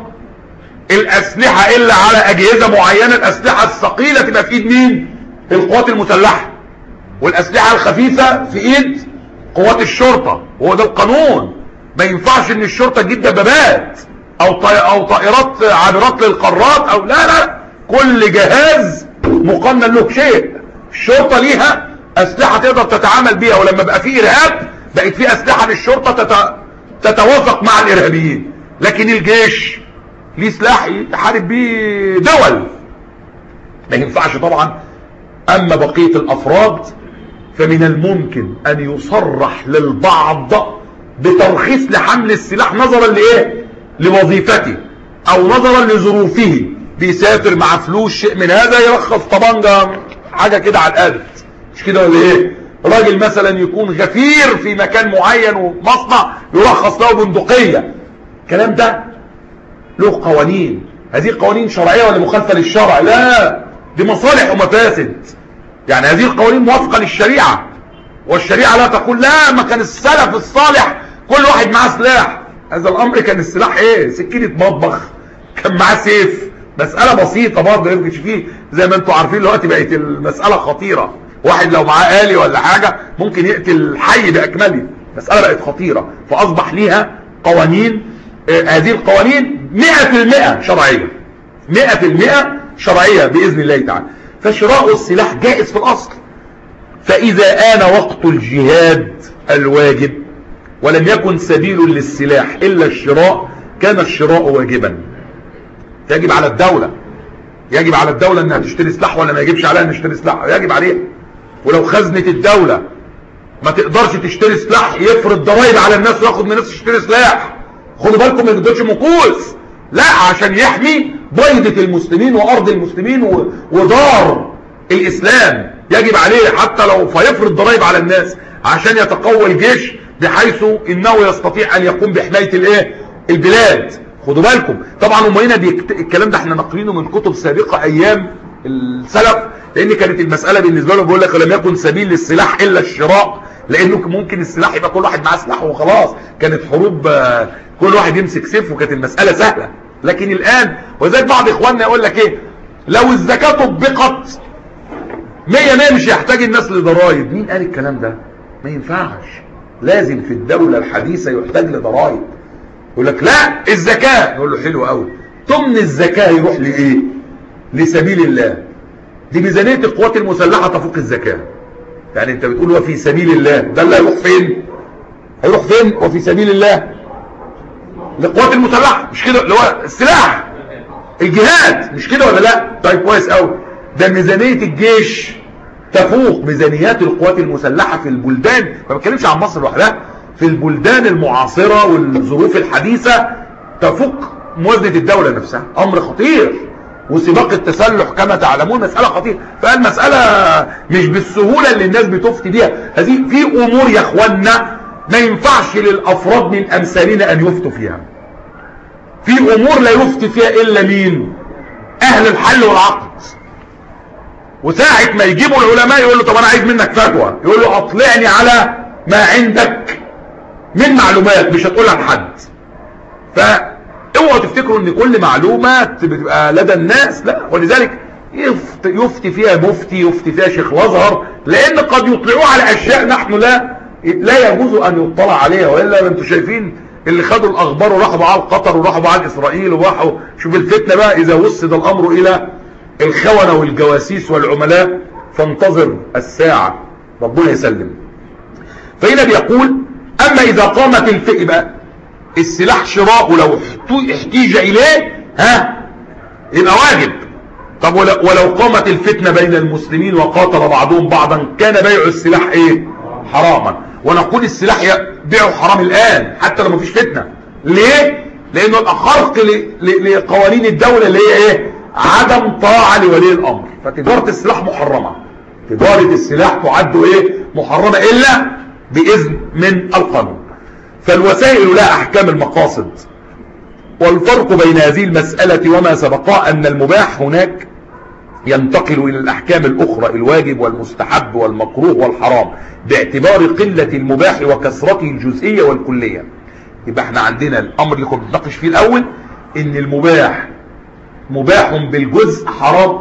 الأسلحة إلا على أجهزة معينة، الأسلحة الثقيلة تبقى في إيد مين؟ القوات المسلحة، والأسلحة الخفيفة في إيد قوات الشرطة، وهو ده القانون. ما ينفعش إن الشرطة تجيب دبابات أو أو طائرات عابرات للقارات أو لا لا، كل جهاز مقنن له شيء. الشرطة ليها أسلحة تقدر تتعامل بيها، ولما بقى في إرهاب بقت في أسلحة للشرطة تت... تتوافق مع الإرهابيين، لكن الجيش ليه سلاح يحارب بيه دول، ما ينفعش طبعا. أما بقية الأفراد فمن الممكن أن يصرح للبعض بترخيص لحمل السلاح نظرا لإيه؟ لوظيفته أو نظرا لظروفه، بيسافر مع فلوس شيء من هذا يرخص طبنجة حاجة كده على القد، مش كده ولا إيه؟ راجل مثلا يكون غفير في مكان معين ومصنع يرخص له بندقية. الكلام ده له قوانين، هذه قوانين شرعية ولا مخالفة للشرع؟ لا، دي مصالح ومفاسد. يعني هذه القوانين موافقة للشريعة، والشريعة لا تقول لا ما كان السلف الصالح كل واحد معاه سلاح. هذا الأمر كان السلاح ايه؟ سكينة مطبخ، كان معاه سيف، مسألة بسيطة برضه يمكن فيه زي ما انتم عارفين دلوقتي بقت المسألة خطيرة. واحد لو معاه آلي ولا حاجة ممكن يقتل حي بأكمله، مسألة بقت خطيرة، فأصبح ليها قوانين. آه هذه القوانين مئة في المئة شرعية، مئة في المئة شرعية بإذن الله تعالى. فشراء السلاح جائز في الأصل. فإذا آن وقت الجهاد الواجب ولم يكن سبيل للسلاح إلا الشراء كان الشراء واجبا، يجب على الدولة يجب على الدولة انها تشتري سلاح ولا ما يجبش عليها ان تشتري سلاح؟ يجب عليها. ولو خزنة الدولة ما تقدرش تشتري سلاح يفرض ضرائب على الناس وياخد من الناس تشتري سلاح. خدوا بالكم ما يقدرش مقوس، لا، عشان يحمي بيضة المسلمين وارض المسلمين ودار الاسلام يجب عليه حتى لو فيفرض ضرائب على الناس عشان يتقوى الجيش بحيث انه يستطيع ان يقوم بحماية الايه البلاد. خدوا بالكم طبعا هم هنا الكلام ده احنا ناقلينه من كتب سابقة ايام السلف، لان كانت المسألة بالنسبة له بيقول لك لم يكن سبيل للسلاح الا الشراء، لانه ممكن السلاح يبقى كل واحد معاه سلاح وخلاص، كانت حروب كل واحد يمسك سيف وكانت المسألة سهلة. لكن الان وذلك بعض اخواننا يقول لك ايه، لو الزكاة طبقت مية مية مش يحتاج الناس لضرائب. مين قال الكلام ده؟ ما ينفعش، لازم في الدولة الحديثة يحتاج لضرائب. يقول لك لا الزكاة، يقول له حلو قوي، ضمن الزكاة يروح لايه؟ لسبيل الله. دي ميزانية القوات المسلحة تفوق الزكاة. يعني انت بتقول وفي سبيل الله، ده اللي هيروح فين؟ هيروح فين وفي سبيل الله؟ للقوات المسلحة، مش كده؟ اللي هو السلاح الجهاد، مش كده ولا لا؟ طيب كويس قوي. ده ميزانية الجيش تفوق ميزانيات القوات المسلحة في البلدان، ما بتكلمش عن مصر لوحدها، في البلدان المعاصرة والظروف الحديثة تفوق موازنة الدولة نفسها. امر خطير، وسباق التسلح كما تعلمون مسألة خطيرة. فالمسألة مش بالسهولة اللي الناس بتفتي بيها، هذه في امور يا اخوانا ما ينفعش للافراد من امثالنا ان يفتوا فيها. في امور لا يفتي فيها الا مين؟ اهل الحل والعقد. وساعة ما يجيبوا العلماء يقول له طب انا عايز منك فتوى، يقول له اطلعني على ما عندك من معلومات، مش هتقولها لحد. فاوعوا تفتكروا ان كل معلومات بتبقى لدى الناس، لا. ولذلك يفتي فيها مفتي، يفتي فيها شيخ الازهر، لان قد يطلعوا على اشياء نحن لا لا يجوز ان يطلع عليها. والا انتم شايفين اللي خدوا الاخبار وراحوا معاه قطر وراحوا معاه اسرائيل وراحوا، شوف الفتنه بقى اذا وسد الامر الى الخونة والجواسيس والعملاء فانتظر الساعة، ربنا يسلم. فهنا بيقول اما اذا قامت الفئة بقى السلاح شراءه لو احتيج اليه ها يبقى واجب. طب ولو قامت الفتنة بين المسلمين وقاتل بعضهم بعضا كان بيع السلاح ايه؟ حراما. ونقول السلاح بيعه حرام الان حتى لو مفيش فتنة. ليه؟ لانه الاخرق لقوانين الدولة اللي هي ايه؟ عدم طاعة لولي الامر. فتجارة السلاح محرمة، تجارة السلاح تعد ايه؟ محرمة الا باذن من القانون. فالوسائل لها احكام المقاصد. والفرق بين هذه المسألة وما سبقها ان المباح هناك ينتقل الى الاحكام الاخرى، الواجب والمستحب والمكروه والحرام، باعتبار قلة المباح وكثرته الجزئية والكلية. يبقى احنا عندنا الامر اللي كنا بنناقش فيه الاول ان المباح مباح بالجزء حرام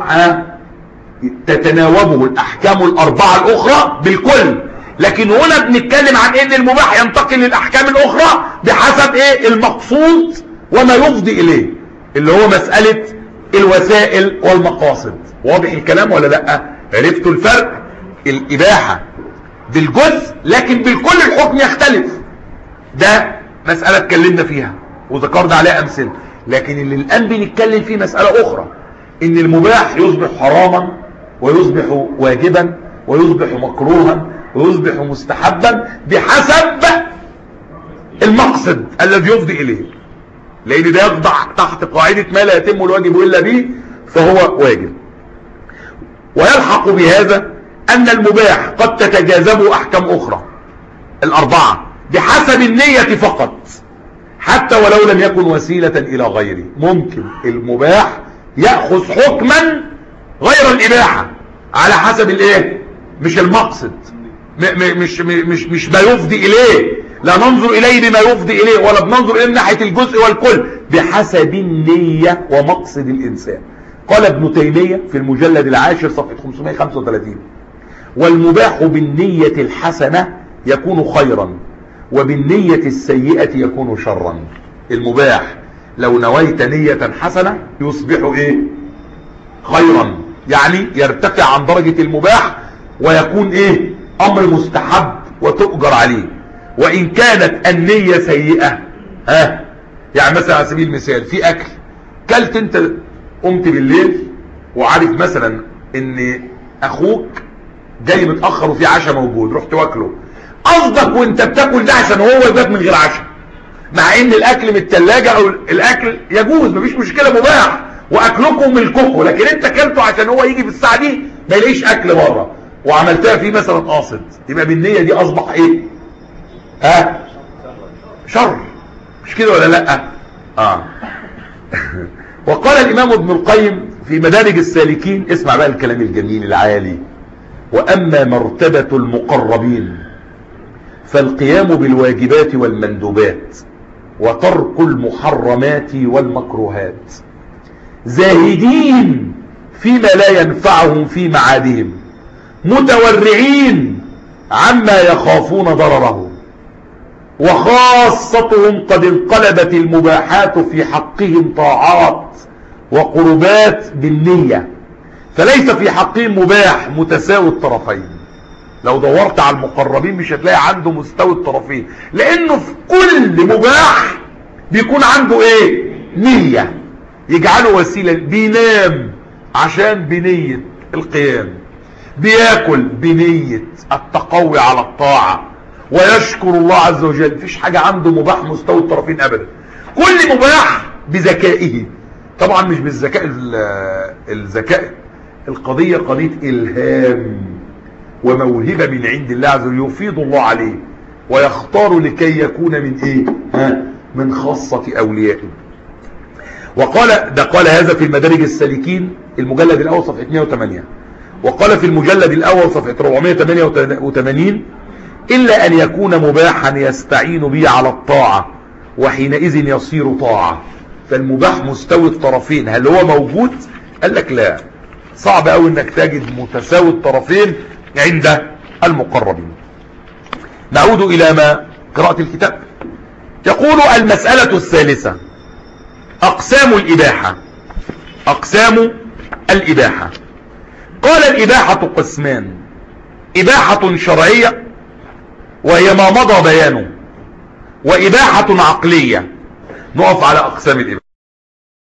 تتناوبه الاحكام الاربعة الاخرى بالكل. لكن هنا بنتكلم عن ان المباح ينتقل للاحكام الاخرى بحسب ايه؟ المقصود وما يفضي اليه، اللي هو مسألة الوسائل والمقاصد. واضح الكلام ولا لا؟ عرفتوا الفرق؟ الاباحة بالجزء لكن بالكل الحكم يختلف. ده مسألة اتكلمنا فيها وذكرنا عليها امثله. لكن اللي الان بنتكلم فيه مسألة اخرى، ان المباح يصبح حراما ويصبح واجبا ويصبح مكروها ويصبح مستحبا بحسب المقصد الذي يفضي اليه. لان ده يخضع تحت قاعدة ما لا يتم الواجب الا به فهو واجب. ويلحق بهذا ان المباح قد تتجاذبه احكام اخرى الاربعة بحسب النية فقط، حتى ولو لم يكن وسيلة الى غيره. ممكن المباح يأخذ حكما غير الاباحة على حسب الايه؟ مش المقصد، مش مش مش ما يفضي اليه، لا ننظر اليه بما يفضي اليه ولا بننظر اليه من ناحية الجزء والكل، بحسب النية ومقصد الانسان. قال ابن تيمية في المجلد العاشر صفحة خمسمائة وخمسة وثلاثين: والمباح بالنية الحسنة يكون خيرا وبالنية السيئة يكون شرا. المباح لو نويت نية حسنة يصبح ايه؟ خيرا، يعني يرتفع عن درجة المباح ويكون ايه؟ امر مستحب وتؤجر عليه. وان كانت النية سيئة، ها يعني مثلا على سبيل المثال في اكل كلت، انت قمت بالليل وعارف مثلا ان اخوك جاي متاخر وفي عشاء موجود، رحت واكله، قصدك وانت بتاكل ده عشان هو يبات من غير عشاء، مع ان الاكل من الثلاجه او الاكل يجوز مفيش مشكله مباح واكلكم ملككم، لكن انت اكلته عشان هو يجي في الساعه دي ما يلاقيش اكل بره وعملتها فيه مثلا قاصد، يبقى بالنيه دي اصبح ايه؟ ها؟ شر، مش كده ولا لا؟ اه وقال الامام ابن القيم في مدارج السالكين، اسمع بقى الكلام الجميل العالي: واما مرتبه المقربين فالقيام بالواجبات والمندوبات وترك المحرمات والمكروهات، زاهدين فيما لا ينفعهم في معادهم، متورعين عما يخافون ضرره، وخاصتهم قد انقلبت المباحات في حقهم طاعات وقربات بالنية، فليس في حقهم مباح متساوي الطرفين. لو دورت على المقربين مش هتلاقي عنده مستوي الطرفين، لانه في كل مباح بيكون عنده ايه؟ نية يجعله وسيلة. بينام عشان بنية القيام، بياكل بنية التقوي على الطاعة، ويشكر الله عز وجل. مفيش حاجة عنده مباح مستوي الطرفين ابدا، كل مباح بذكائه، طبعا مش بالذكاء الذكاء القضية قضية الهام وموهبة من عند الله عز وجل يفيض الله عليه ويختار لكي يكون من ايه؟ ها؟ من خاصة اوليائه. وقال ده قال هذا في المدارج السالكين المجلد الاول صفحة مئة وثمانية، وقال في المجلد الاول صفحة أربعمئة وثمانية وثمانين: الا ان يكون مباحا يستعين به على الطاعة وحينئذ يصير طاعة. فالمباح مستوي الطرفين هل هو موجود؟ قال لك لا، صعب قوي انك تجد متساوي الطرفين عند المقربين. نعود الى ما قراءة الكتاب. يقول: المسألة الثالثة اقسام الاباحة. اقسام الاباحة. قال: الاباحة قسمان: اباحة شرعية وهي ما مضى بيانه، واباحة عقلية. نقف على اقسام الاباحة.